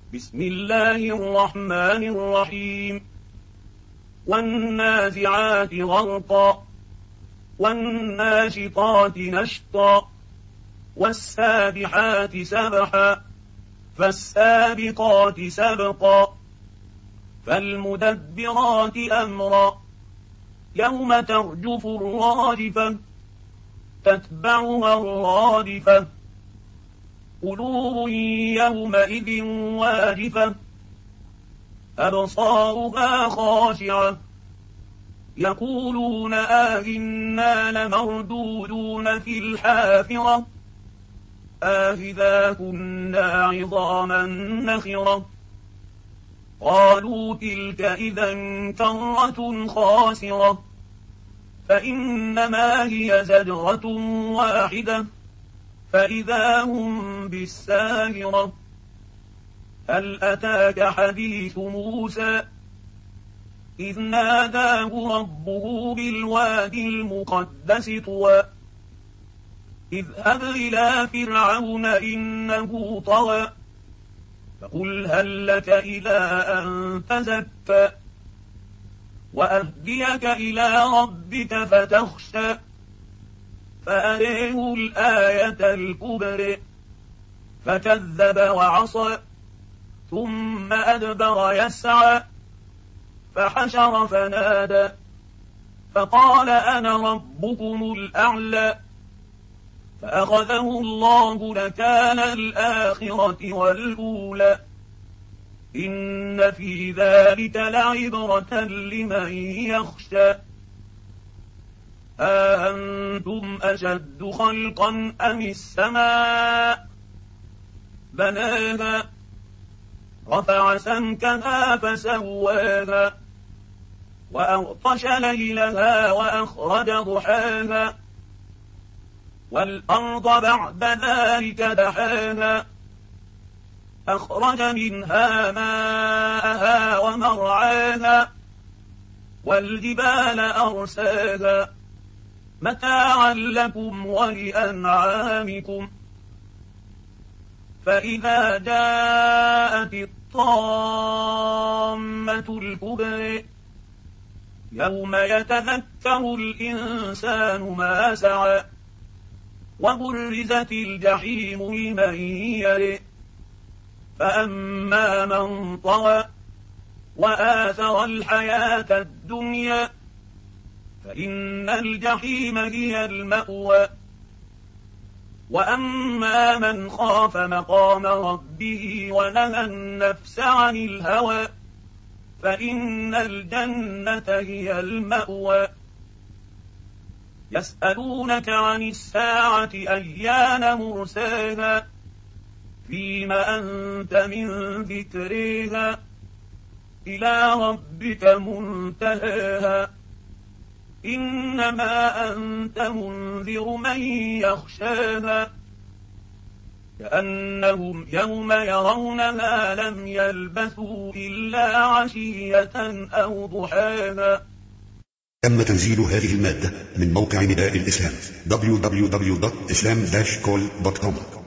بسم الله الرحمن الرحيم والنازعات غرقا والناشطات نشطا والسابحات سبحا فالسابقات سبقا فالمدبرات أمرا يوم ترجف الراجفة تتبعها الرادفة قلوب يومئذ واجفة أبصارها خاشعة يقولون إنا لمردودون في الحافرة أإذا كنا عظاما نخرة قالوا تلك إذا كرة خاسرة فإنما هي زجرة واحدة فإذا هم بالساهرة هل أتاك حديث موسى إذ ناداه ربه بالوادي المقدس طوى اذهب إلى فرعون إنه طغى فقل هل لك إلى أن تزكى وأهديك إلى ربك فتخشى فأريه الآية الكبرى فكذب وعصى ثم أدبر يسعى فحشر فنادى فقال أنا ربكم الأعلى فأخذه الله نكال الآخرة والأولى إن في ذلك لعبرة لمن يخشى أأنتم أشد خلقا أم السماء بناها رفع سمكها فسواها وأغطش ليلها وأخرج ضحاها والأرض بعد ذلك دحاها أخرج منها ماءها ومرعاها والجبال أرساها متاعا لكم ولأنعامكم فإذا جاءت الطامة الكبرى يوم يتذكر الإنسان ما سعى وبرزت الجحيم لمن يرى فأما من طغى وآثر الحياة الدنيا فإن الجحيم هي المأوى وأما من خاف مقام ربه ونهى النفس عن الهوى فإن الجنة هي المأوى يسألونك عن الساعة أيان مرساها فيم أنت من ذكرها إلى ربك منتهاها إنما أنت منذر من يخشاها كأنهم يوم يرونها لم يلبثوا إلا عشية أو ضحاها. تم تنزيل هذه المادة من موقع نداء الإسلام www.islam-call.com